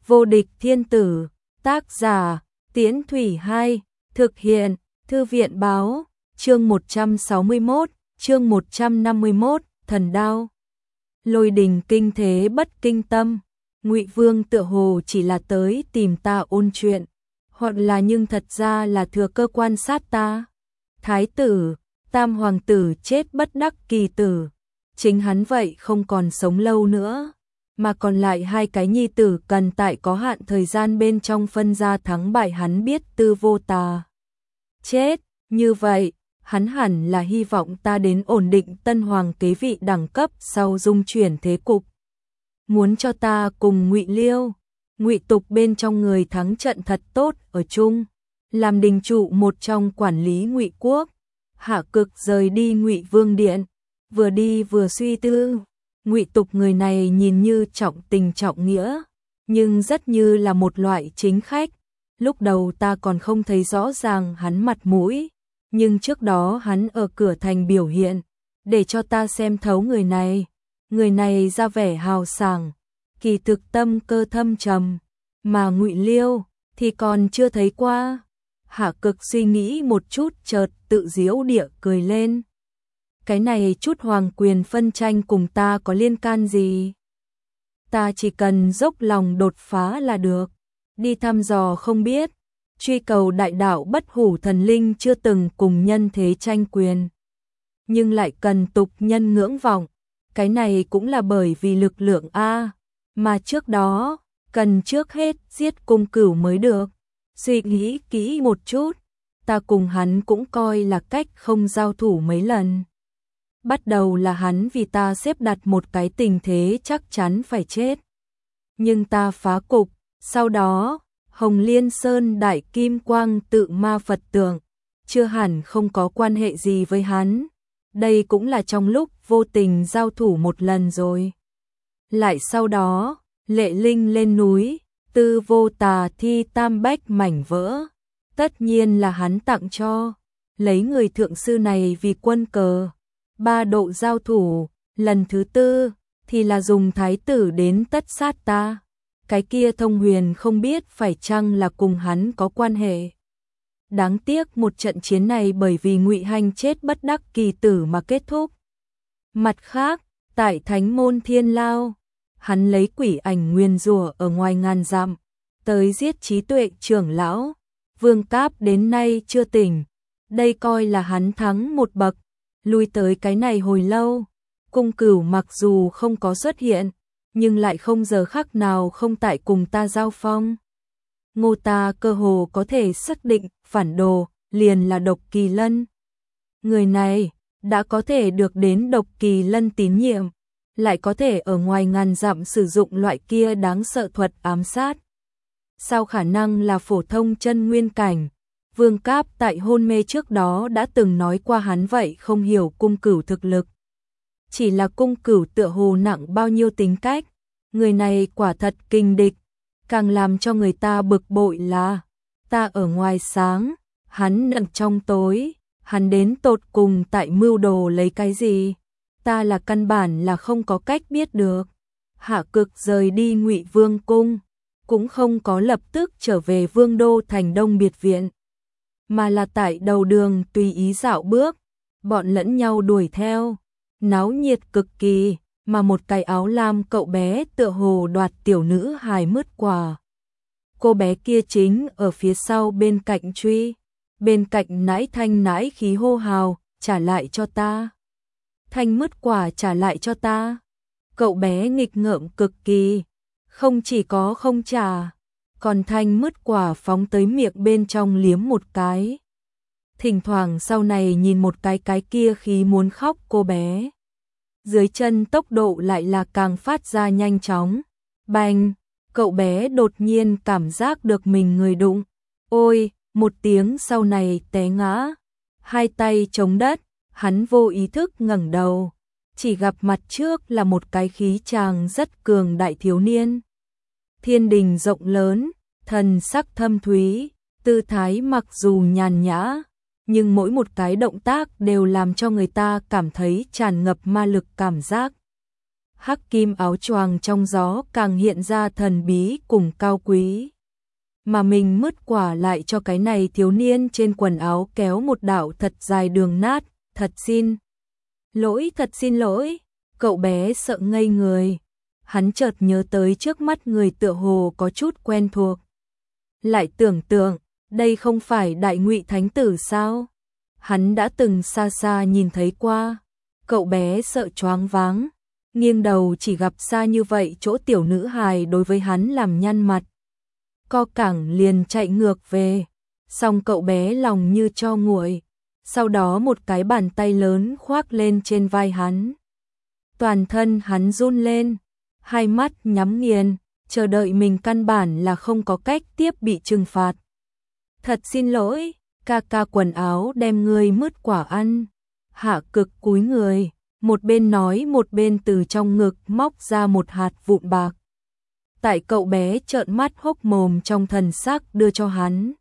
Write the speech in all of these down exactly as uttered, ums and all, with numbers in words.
Vô địch thiên tử, tác giả, Tiễn Thủy hai, thực hiện, Thư viện báo, chương một trăm sáu mươi mốt, chương một trăm năm mươi mốt, thần đao. Lôi đình kinh thế bất kinh tâm, Ngụy Vương tựa hồ chỉ là tới tìm ta ôn chuyện, hoặc là nhưng thật ra là thừa cơ quan sát ta. Thái tử, tam hoàng tử chết bất đắc kỳ tử, chính hắn vậy không còn sống lâu nữa, mà còn lại hai cái nhi tử cần tại có hạn thời gian bên trong phân ra thắng bại. Hắn biết Tư Vô Tà chết, như vậy, hắn hẳn là hy vọng ta đến ổn định tân hoàng kế vị đẳng cấp sau dung chuyển thế cục. Muốn cho ta cùng Ngụy Liêu, Ngụy Tục bên trong người thắng trận thật tốt ở chung, làm đình trụ một trong quản lý Ngụy quốc. Hạ Cực rời đi Ngụy Vương điện, vừa đi vừa suy tư. Ngụy Tục người này nhìn như trọng tình trọng nghĩa, nhưng rất như là một loại chính khách. Lúc đầu ta còn không thấy rõ ràng hắn mặt mũi, nhưng trước đó hắn ở cửa thành biểu hiện, để cho ta xem thấu người này. Người này ra vẻ hào sảng, kỳ thực tâm cơ thâm trầm, mà Ngụy Liêu thì còn chưa thấy qua. Hạ Cực suy nghĩ một chút chợt tự giễu địa cười lên. Cái này chút hoàng quyền phân tranh cùng ta có liên can gì? Ta chỉ cần dốc lòng đột phá là được, đi thăm dò không biết, truy cầu đại đạo bất hủ thần linh chưa từng cùng nhân thế tranh quyền, nhưng lại cần tục nhân ngưỡng vọng. Cái này cũng là bởi vì lực lượng A, mà trước đó, cần trước hết giết Cung Cửu mới được. Suy nghĩ kỹ một chút, ta cùng hắn cũng coi là cách không giao thủ mấy lần. Bắt đầu là hắn vì ta xếp đặt một cái tình thế chắc chắn phải chết, nhưng ta phá cục. Sau đó, Hồng Liên Sơn Đại Kim Quang Tự Ma Phật tượng chưa hẳn không có quan hệ gì với hắn. Đây cũng là trong lúc vô tình giao thủ một lần rồi. Lại sau đó, Lệ Linh lên núi, Tư Vô Tà thi tam bách mảnh vỡ, tất nhiên là hắn tặng cho. Lấy người thượng sư này vì quân cờ, ba độ giao thủ, lần thứ tư thì là dùng thái tử đến tất sát ta. Cái kia Thông Huyền không biết phải chăng là cùng hắn có quan hệ. Đáng tiếc một trận chiến này bởi vì Ngụy Hành chết bất đắc kỳ tử mà kết thúc. Mặt khác, tại Thánh Môn Thiên Lao, hắn lấy quỷ ảnh nguyền rủa ở ngoài ngàn dặm, tới giết Trí Tuệ trưởng lão. Vương Cáp đến nay chưa tỉnh, đây coi là hắn thắng một bậc. Lui tới cái này hồi lâu, Cung Cửu mặc dù không có xuất hiện, nhưng lại không giờ khắc nào không tại cùng ta giao phong. Ngô ta cơ hồ có thể xác định phản đồ liền là Độc Kỳ Lân. Người này đã có thể được đến Độc Kỳ Lân tín nhiệm, lại có thể ở ngoài ngàn dặm sử dụng loại kia đáng sợ thuật ám sát. Sao khả năng là phổ thông chân nguyên cảnh? Vương Cáp tại hôn mê trước đó đã từng nói qua hắn vậy không hiểu Cung Cửu thực lực. Chỉ là Cung Cửu tựa hồ nặng bao nhiêu tính cách, người này quả thật kinh địch. Càng làm cho người ta bực bội là, ta ở ngoài sáng, hắn nặng trong tối, hắn đến tột cùng tại mưu đồ lấy cái gì, ta là căn bản là không có cách biết được. Hạ Cực rời đi Ngụy Vương cung, cũng không có lập tức trở về Vương đô thành Đông biệt viện, mà là tại đầu đường tùy ý dạo bước, bọn lẫn nhau đuổi theo, náo nhiệt cực kỳ. Mà một cái áo lam cậu bé tựa hồ đoạt tiểu nữ hài mứt quà. Cô bé kia chính ở phía sau bên cạnh truy, bên cạnh nãi thanh nãi khí hô hào, trả lại cho ta. Thanh mứt quà trả lại cho ta. Cậu bé nghịch ngợm cực kỳ, không chỉ có không trả, còn thanh mứt quà phóng tới miệng bên trong liếm một cái. Thỉnh thoảng sau này nhìn một cái cái kia khí muốn khóc cô bé. Dưới chân tốc độ lại là càng phát ra nhanh chóng. Bành, cậu bé đột nhiên cảm giác được mình người đụng. Ôi, một tiếng sau này té ngã. Hai tay chống đất, hắn vô ý thức ngẩng đầu. Chỉ gặp mặt trước là một cái khí chàng rất cường đại thiếu niên. Thiên đình rộng lớn, thần sắc thâm thúy, tư thái mặc dù nhàn nhã, nhưng mỗi một cái động tác đều làm cho người ta cảm thấy tràn ngập ma lực cảm giác. hắc kim áo choàng trong gió càng hiện ra thần bí cùng cao quý. Mà mình mứt quả lại cho cái này thiếu niên trên quần áo kéo một đạo thật dài đường nát, thật xin lỗi, thật xin lỗi, cậu bé sợ ngây người. Hắn chợt nhớ tới trước mắt người tựa hồ có chút quen thuộc. Lại tưởng tượng, đây không phải Đại Ngụy Thánh Tử sao? Hắn đã từng xa xa nhìn thấy qua. Cậu bé sợ choáng váng, nghiêng đầu chỉ gặp xa như vậy chỗ tiểu nữ hài đối với hắn làm nhăn mặt. Co cẳng liền chạy ngược về, xong cậu bé lòng như tro nguội. Sau đó một cái bàn tay lớn khoác lên trên vai hắn. Toàn thân hắn run lên, hai mắt nhắm nghiền, chờ đợi mình căn bản là không có cách tiếp bị trừng phạt. Thật xin lỗi, ca ca quần áo đem ngươi mứt quả ăn. Hạ Cực cúi người, một bên nói một bên từ trong ngực móc ra một hạt vụn bạc. Tại cậu bé trợn mắt hốc mồm trong thần sắc đưa cho hắn.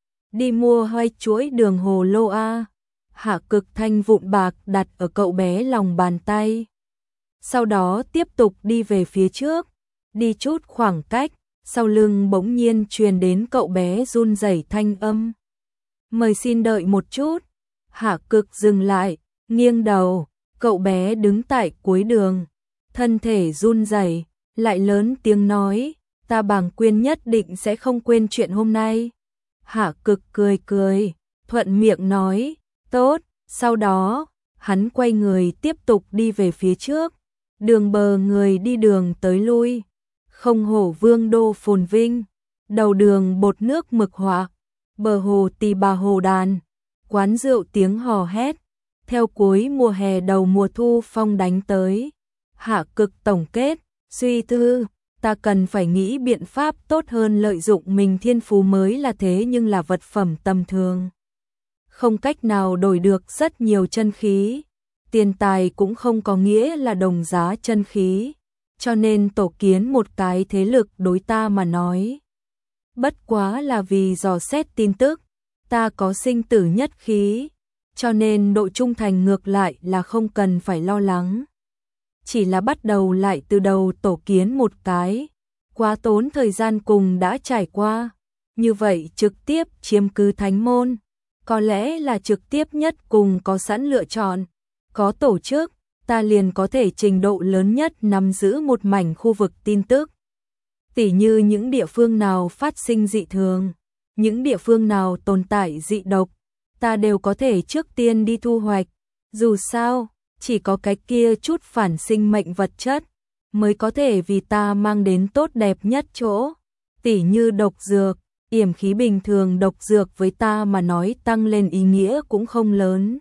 Đi mua hai chuỗi đường hồ lô a. Hạ Cực thanh vụn bạc đặt ở cậu bé lòng bàn tay. Sau đó tiếp tục đi về phía trước, đi chút khoảng cách, sau lưng bỗng nhiên truyền đến cậu bé run rẩy thanh âm. Mời xin đợi một chút. Hạ Cực dừng lại, nghiêng đầu, cậu bé đứng tại cuối đường, thân thể run rẩy, lại lớn tiếng nói, ta Bàng Quyên nhất định sẽ không quên chuyện hôm nay. Hạ Cực cười cười, thuận miệng nói, tốt, sau đó, hắn quay người tiếp tục đi về phía trước, đường bờ người đi đường tới lui, không hổ vương đô phồn vinh, đầu đường bột nước mực họa, bờ hồ tỳ bà hồ đàn, quán rượu tiếng hò hét, theo cuối mùa hè đầu mùa thu phong đánh tới. Hạ Cực tổng kết, suy tư, ta cần phải nghĩ biện pháp tốt hơn lợi dụng mình thiên phú mới là thế nhưng là vật phẩm tầm thường. Không cách nào đổi được rất nhiều chân khí, tiền tài cũng không có nghĩa là đồng giá chân khí, cho nên tổ kiến một cái thế lực đối ta mà nói. Bất quá là vì dò xét tin tức, ta có sinh tử nhất khí, cho nên độ trung thành ngược lại là không cần phải lo lắng. Chỉ là bắt đầu lại từ đầu tổ kiến một cái, quá tốn thời gian cùng đã trải qua, như vậy trực tiếp chiếm cứ thánh môn, có lẽ là trực tiếp nhất cùng có sẵn lựa chọn, có tổ chức, ta liền có thể trình độ lớn nhất nắm giữ một mảnh khu vực tin tức. Tỉ như những địa phương nào phát sinh dị thường, những địa phương nào tồn tại dị độc, ta đều có thể trước tiên đi thu hoạch, dù sao, chỉ có cái kia chút phản sinh mệnh vật chất mới có thể vì ta mang đến tốt đẹp nhất chỗ, tỉ như độc dược, yểm khí bình thường độc dược với ta mà nói tăng lên ý nghĩa cũng không lớn.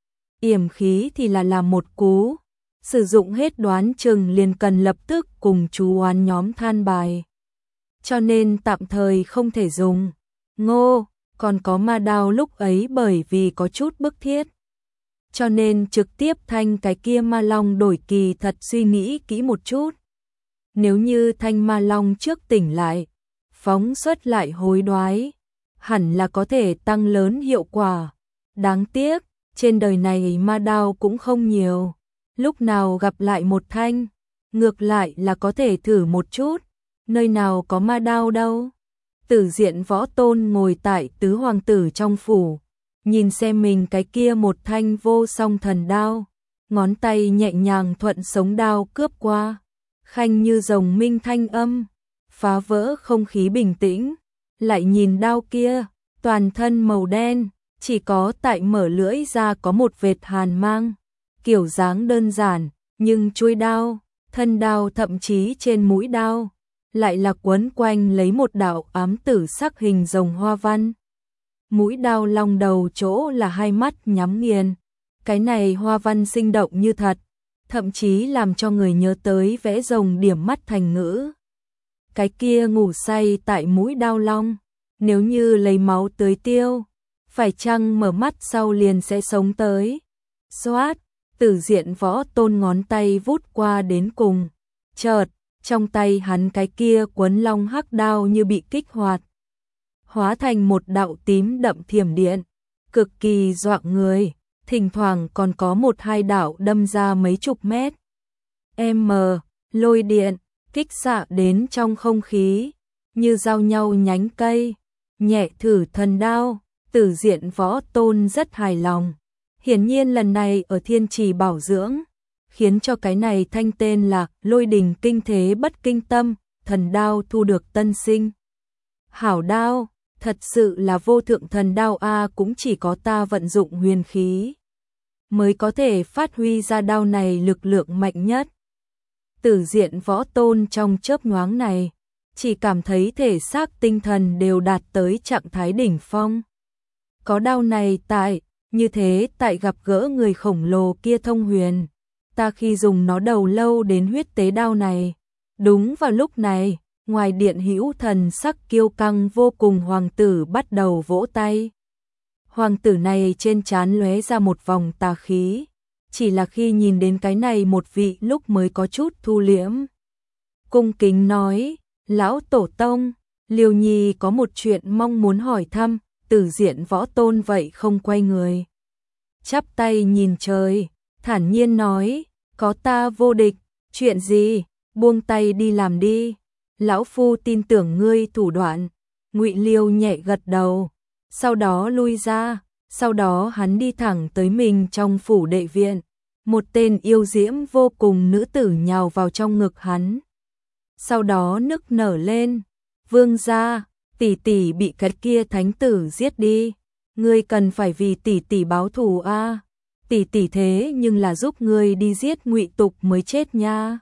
Yểm khí thì là làm một cú, sử dụng hết đoán chừng liền cần lập tức cùng chú oán nhóm than bài. Cho nên tạm thời không thể dùng. Ngô, còn có ma đao lúc ấy bởi vì có chút bức thiết. Cho nên trực tiếp thanh cái kia ma long đổi kỳ thật suy nghĩ kỹ một chút. Nếu như thanh ma long trước tỉnh lại, phóng xuất lại hối đoái, hẳn là có thể tăng lớn hiệu quả. Đáng tiếc, trên đời này ma đao cũng không nhiều. Lúc nào gặp lại một thanh, ngược lại là có thể thử một chút. Nơi nào có ma đao đâu. Tử Diện Võ Tôn ngồi tại tứ hoàng tử trong phủ, nhìn xem mình cái kia một thanh vô song thần đao, ngón tay nhẹ nhàng thuận sống đao cướp qua, khanh như rồng minh thanh âm, phá vỡ không khí bình tĩnh. Lại nhìn đao kia, toàn thân màu đen, chỉ có tại mở lưỡi ra có một vệt hàn mang, kiểu dáng đơn giản, nhưng chuôi đao, thân đao thậm chí trên mũi đao lại là quấn quanh lấy một đạo ám tử sắc hình rồng hoa văn. Mũi đao long đầu chỗ là hai mắt nhắm nghiền, cái này hoa văn sinh động như thật, thậm chí làm cho người nhớ tới vẽ rồng điểm mắt thành ngữ. Cái kia ngủ say tại mũi đao long, nếu như lấy máu tưới tiêu, phải chăng mở mắt sau liền sẽ sống tới. Xoát, Tử Diện Võ Tôn ngón tay vút qua đến cùng, chợt trong tay hắn cái kia quấn long hắc đao như bị kích hoạt, hóa thành một đạo tím đậm thiểm điện, cực kỳ dọa người, thỉnh thoảng còn có một hai đạo đâm ra mấy chục mét. M, lôi điện, kích xạ đến trong không khí, như giao nhau nhánh cây, nhẹ thử thần đao, Tử Diện Võ Tôn rất hài lòng. Hiển nhiên lần này ở Thiên Trì bảo dưỡng, khiến cho cái này thanh tên là Lôi Đình Kinh Thế Bất Kinh Tâm, thần đao thu được tân sinh. Hảo đao, thật sự là vô thượng thần đao a, cũng chỉ có ta vận dụng huyền khí mới có thể phát huy ra đao này lực lượng mạnh nhất. Tử Diện Võ Tôn trong chớp nhoáng này, chỉ cảm thấy thể xác tinh thần đều đạt tới trạng thái đỉnh phong. Có đao này tại, như thế tại gặp gỡ người khổng lồ kia thông huyền, ta khi dùng nó đầu lâu đến huyết tế đao này. Đúng vào lúc này, ngoài điện hữu thần sắc kiêu căng vô cùng hoàng tử bắt đầu vỗ tay. Hoàng tử này trên trán lóe ra một vòng tà khí, chỉ là khi nhìn đến cái này một vị lúc mới có chút thu liễm. Cung kính nói, lão tổ tông, Liêu Nhi có một chuyện mong muốn hỏi thăm. Tử Diện Võ Tôn vậy không quay người, chắp tay nhìn trời, thản nhiên nói, có ta vô địch, chuyện gì, buông tay đi làm đi, lão phu tin tưởng ngươi thủ đoạn. Ngụy Liêu nhẹ gật đầu, sau đó lui ra, sau đó hắn đi thẳng tới mình trong phủ đệ viện, một tên yêu diễm vô cùng nữ tử nhào vào trong ngực hắn. Sau đó nức nở lên, vương gia, tỷ tỷ bị cái kia thánh tử giết đi, ngươi cần phải vì tỷ tỷ báo thù a. Tỷ tỷ thế nhưng là giúp ngươi đi giết Ngụy Tục mới chết nha.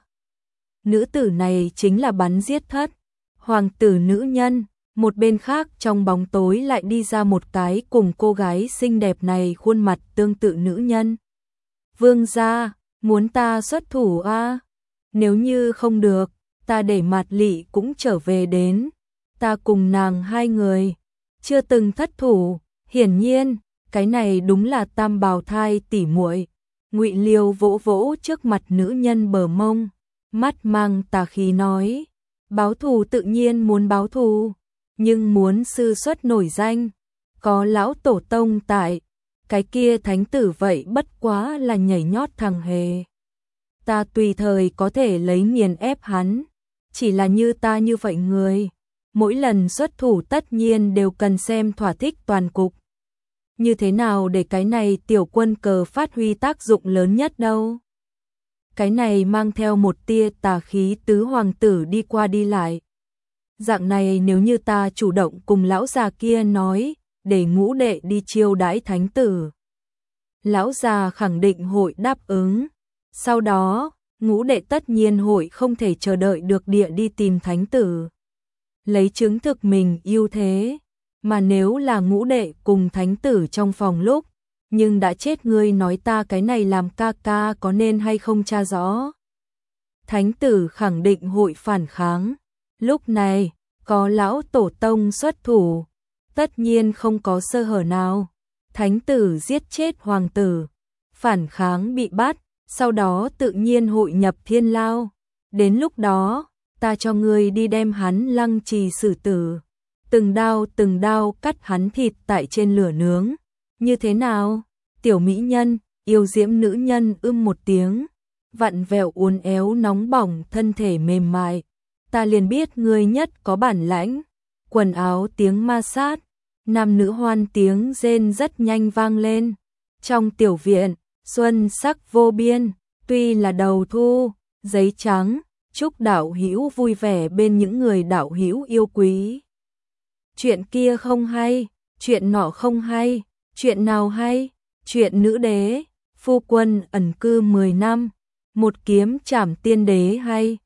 Nữ tử này chính là bắn giết thất hoàng tử nữ nhân. Một bên khác trong bóng tối lại đi ra một cái cùng cô gái xinh đẹp này khuôn mặt tương tự nữ nhân. Vương gia, muốn ta xuất thủ a? Nếu như không được, ta để Mạt Lị cũng trở về đến. Ta cùng nàng hai người chưa từng thất thủ, hiển nhiên, cái này đúng là tam bào thai tỉ muội. Ngụy Liêu vỗ vỗ trước mặt nữ nhân bờ mông, mắt mang tà khí nói, báo thù tự nhiên muốn báo thù, nhưng muốn sư xuất nổi danh, có lão tổ tông tại, cái kia thánh tử vậy bất quá là nhảy nhót thằng hề. Ta tùy thời có thể lấy nghiền ép hắn, chỉ là như ta như vậy người, mỗi lần xuất thủ tất nhiên đều cần xem thỏa thích toàn cục. Như thế nào để cái này tiểu quân cờ phát huy tác dụng lớn nhất đâu? Cái này mang theo một tia tà khí tứ hoàng tử đi qua đi lại. Dạng này nếu như ta chủ động cùng lão già kia nói, để Ngũ đệ đi chiêu đãi thánh tử, lão già khẳng định hội đáp ứng. Sau đó, Ngũ đệ tất nhiên hội không thể chờ đợi được địa đi tìm thánh tử, lấy chứng thực mình ưu thế. Mà nếu là Ngũ đệ cùng thánh tử trong phòng lúc, nhưng đã chết, ngươi nói ta cái này làm ca ca có nên hay không tra rõ? Thánh tử khẳng định hội phản kháng. Lúc này, có lão tổ tông xuất thủ, tất nhiên không có sơ hở nào. Thánh tử giết chết hoàng tử, phản kháng bị bắt, sau đó tự nhiên hội nhập thiên lao. Đến lúc đó, ta cho ngươi đi đem hắn lăng trì xử tử, từng đao từng đao cắt hắn thịt tại trên lửa nướng. Như thế nào? Tiểu mỹ nhân, yêu diễm nữ nhân ưm một tiếng, vặn vẹo uốn éo nóng bỏng thân thể mềm mại. Ta liền biết ngươi nhất có bản lãnh. Quần áo tiếng ma sát, nam nữ hoan tiếng rên rất nhanh vang lên. Trong tiểu viện, xuân sắc vô biên, tuy là đầu thu, giấy trắng, chúc đạo hữu vui vẻ bên những người đạo hữu yêu quý. Chuyện kia không hay, chuyện nọ không hay, chuyện nào hay? Chuyện nữ đế, phu quân ẩn cư mười năm, một kiếm trảm tiên đế hay?